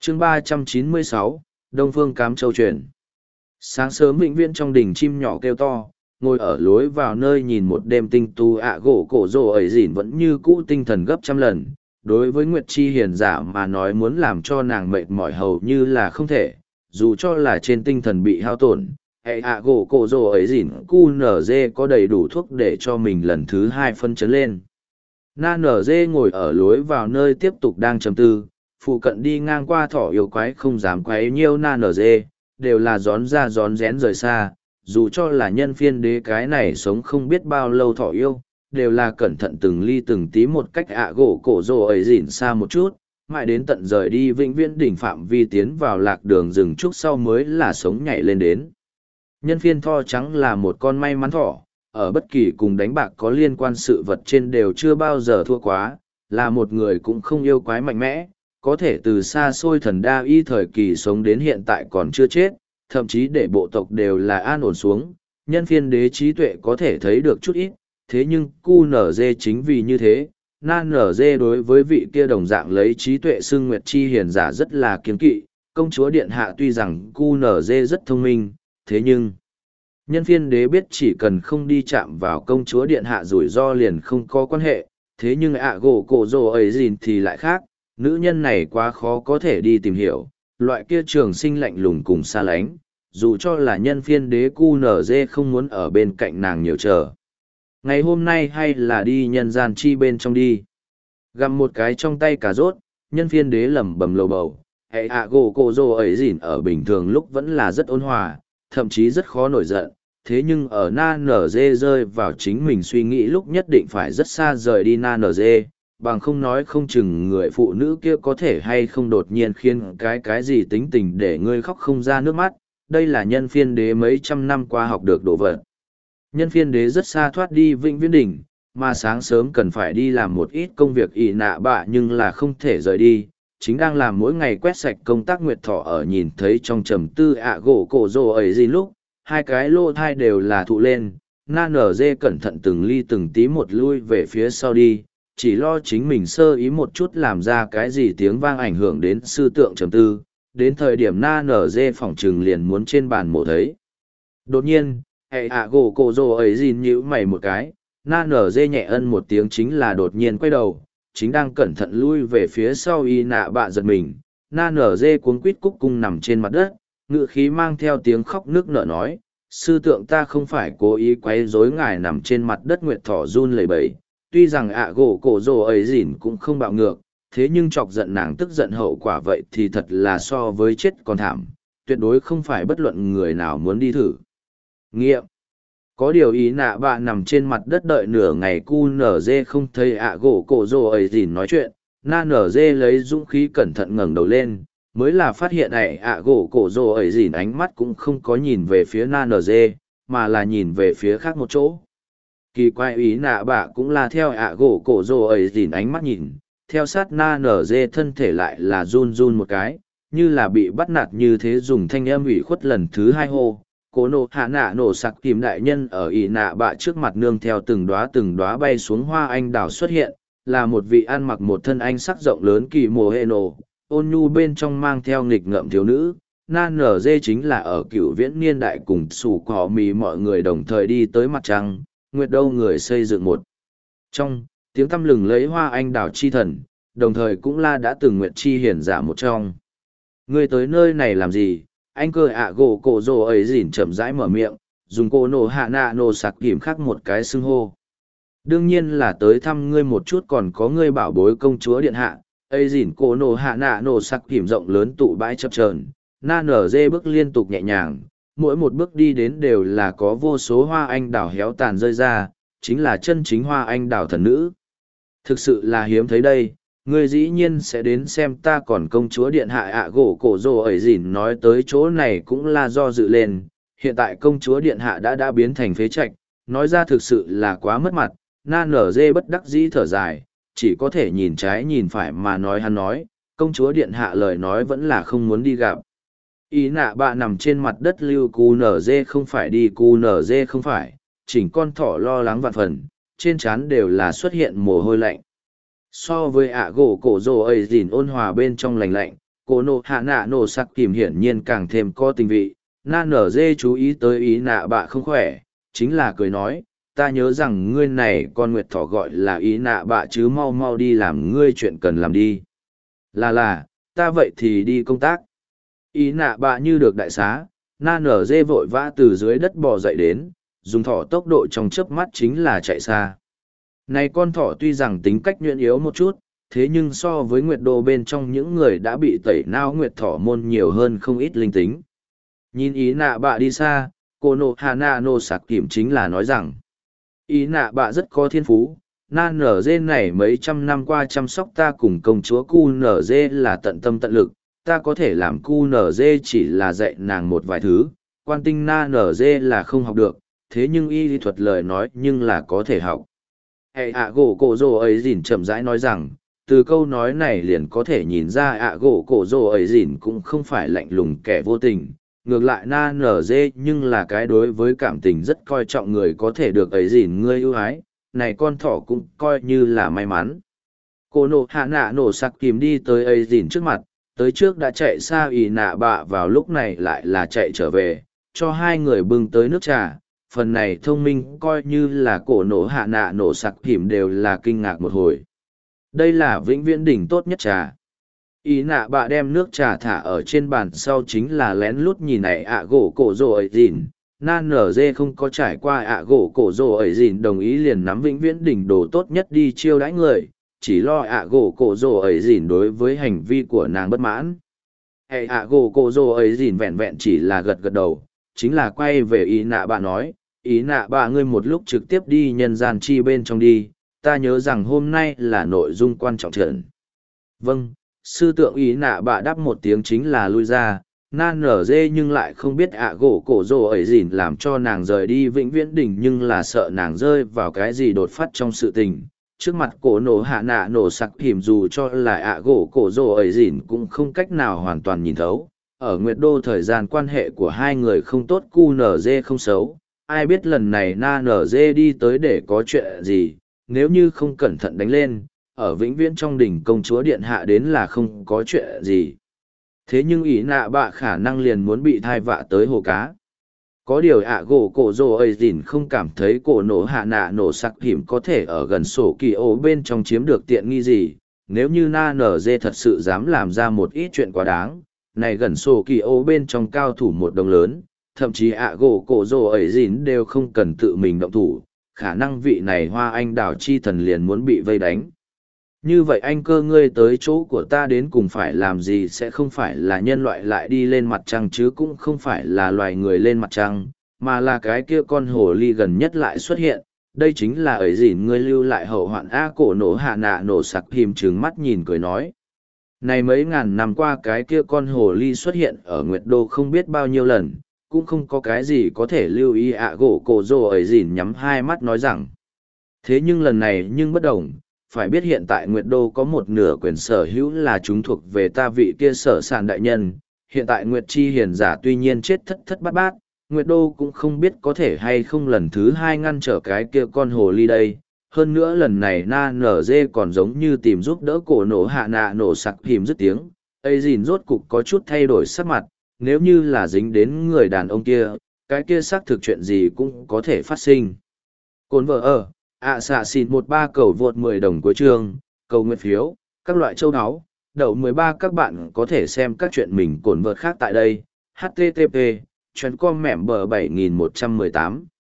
chương 396, Đông Phương Cám Châu truyền. Sáng sớm vĩnh viễn trong đình chim nhỏ kêu to, ngồi ở lối vào nơi nhìn một đêm tinh tu gỗ cổ rồ ấy dỉn vẫn như cũ tinh thần gấp trăm lần. Đối với Nguyệt Chi hiền giả mà nói muốn làm cho nàng mệt mỏi hầu như là không thể, dù cho là trên tinh thần bị hao tổn. Hệ gỗ cổ rồ ấy dỉn cu nở dê có đầy đủ thuốc để cho mình lần thứ hai phân chấn lên. Na nở dê ngồi ở lối vào nơi tiếp tục đang trầm tư, phụ cận đi ngang qua thỏ yêu quái không dám quấy nhiêu na nở dê, đều là rón ra rón rén rời xa, dù cho là nhân phiên đế cái này sống không biết bao lâu thỏ yêu, đều là cẩn thận từng ly từng tí một cách gỗ cổ rồ ấy dỉn xa một chút, mãi đến tận rời đi vĩnh viễn đỉnh phạm vi tiến vào lạc đường rừng trúc sau mới là sống nhảy lên đến. Nhân phiên tho trắng là một con may mắn thỏ, ở bất kỳ cùng đánh bạc có liên quan sự vật trên đều chưa bao giờ thua quá, là một người cũng không yêu quái mạnh mẽ, có thể từ xa xôi thần đa y thời kỳ sống đến hiện tại còn chưa chết, thậm chí để bộ tộc đều là an ổn xuống, nhân phiên đế trí tuệ có thể thấy được chút ít, thế nhưng cu nở dê chính vì như thế, na nở dê đối với vị kia đồng dạng lấy trí tuệ xưng Nguyệt Chi hiền giả rất là kiêng kỵ, công chúa điện hạ tuy rằng cu nở dê rất thông minh, thế nhưng nhân phiên đế biết chỉ cần không đi chạm vào công chúa điện hạ rủi ro liền không có quan hệ, thế nhưng gỗ cổ rồ ấy dìn thì lại khác, nữ nhân này quá khó có thể đi tìm hiểu, loại kia trường sinh lạnh lùng cùng xa lánh, dù cho là nhân phiên đế cu nở dê không muốn ở bên cạnh nàng nhiều chờ. Ngày hôm nay hay là đi nhân gian chi bên trong đi. Gặm một cái trong tay cà rốt, nhân phiên đế lẩm bẩm lầu bầu, gỗ cổ rồ ấy dìn ở bình thường lúc vẫn là rất ôn hòa, thậm chí rất khó nổi giận, thế nhưng ở na nở dê rơi vào chính mình suy nghĩ lúc nhất định phải rất xa rời đi na nở dê, bằng không nói không chừng người phụ nữ kia có thể hay không đột nhiên khiến cái gì tính tình để ngươi khóc không ra nước mắt, đây là nhân phiên đế mấy trăm năm qua học được đồ vật. Nhân phiên đế rất xa thoát đi vĩnh viễn đỉnh, mà sáng sớm cần phải đi làm một ít công việc ỷ nạ bạ nhưng là không thể rời đi, chính đang làm mỗi ngày quét sạch công tác nguyệt thọ ở nhìn thấy trong trầm tư gỗ cổ rồ ấy gì lúc, hai cái lô thai đều là thụ lên, na nở dê cẩn thận từng ly từng tí một lui về phía sau đi, chỉ lo chính mình sơ ý một chút làm ra cái gì tiếng vang ảnh hưởng đến sư tượng trầm tư, đến thời điểm na nở dê phỏng trừng liền muốn trên bàn mổ thấy. Đột nhiên, gỗ cổ rồ ấy gìn nhíu mày một cái, na nở dê nhẹ ân một tiếng chính là đột nhiên quay đầu, chính đang cẩn thận lui về phía sau y nạ bạ giật mình, na nở dê cuống quít cúc cung nằm trên mặt đất, ngự khí mang theo tiếng khóc nước nở nói, sư tượng ta không phải cố ý quấy rối ngài nằm trên mặt đất nguyệt thỏ run lẩy bẩy, tuy rằng gỗ cổ rồ ấy dỉn cũng không bạo ngược, thế nhưng chọc giận nàng tức giận hậu quả vậy thì thật là so với chết còn thảm, tuyệt đối không phải bất luận người nào muốn đi thử nghiệm. Có điều ý nạ bạ nằm trên mặt đất đợi nửa ngày cu nở dê không thấy gỗ cổ rồ ấy dỉn nói chuyện, na nở dê lấy dũng khí cẩn thận ngẩng đầu lên, mới là phát hiện gỗ cổ rồ ấy dỉn ánh mắt cũng không có nhìn về phía na nở dê, mà là nhìn về phía khác một chỗ. Kỳ quái ý nạ bạ cũng là theo gỗ cổ rồ ấy dỉn ánh mắt nhìn, theo sát na nở dê thân thể lại là run run một cái, như là bị bắt nạt như thế dùng thanh âm ủy khuất lần thứ hai hô. Cố nộ hạ nạ nổ sặc tìm đại nhân ở ý nạ bạ trước mặt nương theo từng đóa bay xuống hoa anh đào xuất hiện, là một vị ăn mặc một thân anh sắc rộng lớn kỳ mồ hệ nổ, ôn nhu bên trong mang theo nghịch ngợm thiếu nữ. Na nở dê chính là ở cựu viễn niên đại cùng sủ cỏ mì mọi người đồng thời đi tới mặt trăng, nguyệt đâu người xây dựng một. Trong, tiếng tăm lừng lấy hoa anh đào chi thần, đồng thời cũng là đã từng nguyệt chi hiển giả một trong. Người tới nơi này làm gì? Anh cơ gỗ cổ rồ ấy dỉn chậm rãi mở miệng, dùng cô nổ hạ nạ nổ sặc kìm khắc một cái xưng hô. Đương nhiên là tới thăm ngươi một chút còn có ngươi bảo bối công chúa điện hạ, ấy dỉn cô nổ hạ nạ nổ sặc kìm rộng lớn tụ bãi chập chờn, na nở dê bước liên tục nhẹ nhàng, mỗi một bước đi đến đều là có vô số hoa anh đào héo tàn rơi ra, chính là chân chính hoa anh đào thần nữ. Thực sự là hiếm thấy đây. Ngươi dĩ nhiên sẽ đến xem ta còn công chúa điện hạ gỗ cổ rồ ấy dỉn nói tới chỗ này cũng là do dự lên, hiện tại công chúa điện hạ đã biến thành phế trạch, nói ra thực sự là quá mất mặt, na nở dê bất đắc dĩ thở dài, chỉ có thể nhìn trái nhìn phải mà nói hắn nói, công chúa điện hạ lời nói vẫn là không muốn đi gặp. Ý nạ bạ nằm trên mặt đất lưu cu nở dê không phải đi cu nở dê không phải, chỉnh con thỏ lo lắng vạn phần, trên trán đều là xuất hiện mồ hôi lạnh. So với gỗ cổ rồ ấy dỉn ôn hòa bên trong lành lạnh, Cổ nộ hạ nạ nổ sặc kìm hiển nhiên càng thêm có tình vị, na nở dê chú ý tới ý nạ bạ không khỏe, chính là cười nói, ta nhớ rằng ngươi này con nguyệt thỏ gọi là ý nạ bạ chứ, mau mau đi làm ngươi chuyện cần làm đi. Là, ta vậy thì đi công tác. Ý nạ bạ như được đại xá, na nở dê vội vã từ dưới đất bò dậy đến, dùng thỏ tốc độ trong chớp mắt chính là chạy xa. Này con thỏ tuy rằng tính cách nhuyễn yếu một chút, thế nhưng so với nguyệt đô bên trong những người đã bị tẩy não nguyệt thỏ môn nhiều hơn không ít linh tính. Nhìn ý nạ bạ đi xa, cô nộ hà nạ nổ sạc kiểm chính là nói rằng, ý nạ bạ rất có thiên phú, na nở dê này mấy trăm năm qua chăm sóc ta cùng công chúa cu nở dê là tận tâm tận lực, ta có thể làm cu nở dê chỉ là dạy nàng một vài thứ, quan tinh na nở dê là không học được, thế nhưng y lý thuật lời nói nhưng là có thể học. Hệ ạ gỗ cổ rồ ấy dìn chậm rãi nói rằng, từ câu nói này liền có thể nhìn ra ạ gỗ cổ rồ ấy dìn cũng không phải lạnh lùng kẻ vô tình, ngược lại na nở dê nhưng là cái đối với cảm tình rất coi trọng người có thể được ấy dìn ngươi ưu ái, này con thỏ cũng coi như là may mắn. Cô nộ hạ nạ nổ sặc kìm đi tới ấy dìn trước mặt, tới trước đã chạy xa ỉ nạ bạ vào lúc này lại là chạy trở về, cho hai người bưng tới nước trà. Phần này thông minh coi như là cổ nổ hạ nạ nổ sặc kìm đều là kinh ngạc một hồi. Đây là vĩnh viễn đỉnh tốt nhất trà. Ý nạ bạ đem nước trà thả ở trên bàn sau chính là lén lút nhìn này ạ gỗ cổ rồ ấy dìn. Na nở dê không có trải qua ạ gỗ cổ rồ ấy dìn đồng ý liền nắm vĩnh viễn đỉnh đồ tốt nhất đi chiêu đãi người, chỉ lo ạ gỗ cổ rồ ấy dìn đối với hành vi của nàng bất mãn. Hệ ạ gỗ cổ rồ ấy dìn vẹn vẹn chỉ là gật gật đầu, chính là quay về ý nạ bạ nói, ý nạ bạ ngươi một lúc trực tiếp đi nhân gian chi bên trong đi, ta nhớ rằng hôm nay là nội dung quan trọng trận. Vâng, sư tượng ý nạ bạ đáp một tiếng chính là lui ra, na nở dê nhưng lại không biết ạ gỗ cổ rồ ấy dìn làm cho nàng rời đi vĩnh viễn đỉnh nhưng là sợ nàng rơi vào cái gì đột phát trong sự tình. Trước mặt cổ nổ hạ nạ nổ sặc hìm dù cho là ạ gỗ cổ rồ ấy dìn cũng không cách nào hoàn toàn nhìn thấu. Ở Nguyệt Đô thời gian quan hệ của hai người không tốt, cu nở dê không xấu, ai biết lần này na nở dê đi tới để có chuyện gì, nếu như không cẩn thận đánh lên, ở vĩnh viễn trong đỉnh công chúa điện hạ đến là không có chuyện gì. Thế nhưng ý nạ bạ khả năng liền muốn bị thai vạ tới hồ cá. Có điều ạ gỗ cổ rồ ấy dìn không cảm thấy cổ nổ hạ nạ nổ sặc hỉm có thể ở gần sổ kỳ ô bên trong chiếm được tiện nghi gì, nếu như na nở dê thật sự dám làm ra một ít chuyện quá đáng. Này gần sổ kỳ ô bên trong cao thủ một đồng lớn, thậm chí ạ gỗ cổ rồ ấy dìn đều không cần tự mình động thủ, khả năng vị này hoa anh đào chi thần liền muốn bị vây đánh. Như vậy anh cơ ngươi tới chỗ của ta đến cùng phải làm gì, sẽ không phải là nhân loại lại đi lên mặt trăng chứ cũng không phải là loài người lên mặt trăng, mà là cái kia con hồ ly gần nhất lại xuất hiện. Đây chính là ấy dìn ngươi lưu lại hậu hoạn a cổ nổ hạ nạ nổ sặc hìm trừng mắt nhìn cười nói. Này mấy ngàn năm qua cái kia con hồ ly xuất hiện ở Nguyệt Đô không biết bao nhiêu lần, cũng không có cái gì có thể lưu ý ạ gỗ cổ rồ ấy dìn nhắm hai mắt nói rằng. Thế nhưng lần này nhưng bất đồng, phải biết hiện tại Nguyệt Đô có một nửa quyền sở hữu là chúng thuộc về ta vị kia sở sản đại nhân. Hiện tại Nguyệt Chi hiền giả tuy nhiên chết thất thất bát bát, Nguyệt Đô cũng không biết có thể hay không lần thứ hai ngăn trở cái kia con hồ ly đây. Hơn nữa lần này na nở dê còn giống như tìm giúp đỡ cổ nổ hạ nạ nổ sặc hìm dứt tiếng, ấy dìn rốt cục có chút thay đổi sắc mặt, nếu như là dính đến người đàn ông kia, cái kia xác thực chuyện gì cũng có thể phát sinh. Cồn vợ ở, xạ xịn 13 cầu vượt 10 đồng cuối chương, cầu nguyện phiếu, các loại châu áo, đậu 13 các bạn có thể xem các chuyện mình cồn vợt khác tại đây, http, chuyến com mẻm bờ 7118.